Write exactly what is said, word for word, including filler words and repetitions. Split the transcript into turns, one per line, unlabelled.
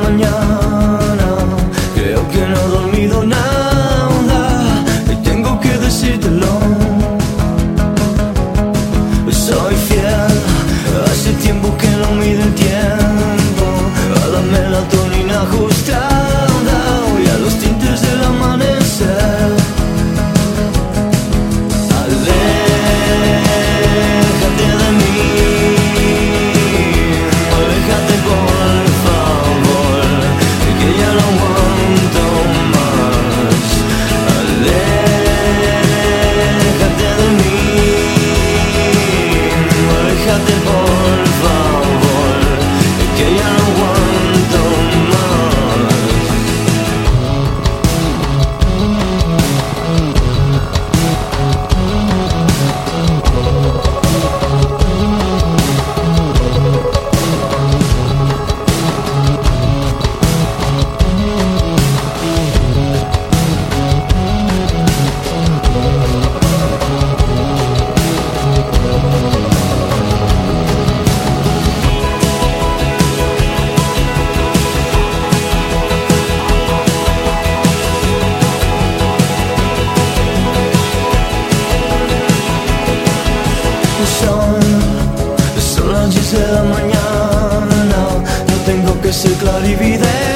mañana. Creo que no he dormido nada y tengo que decírtelo. Soy fiel, hace tiempo que no mide el tiempo a la melatonina ajustada y a los tintes del amanecer. Aléjate de mí, aléjate por favor, que ya no aguanto más. Aléjate de mí, aléjate por favor, que ya no aguanto más. Son, son las diez de la mañana, no tengo que ser clarividente.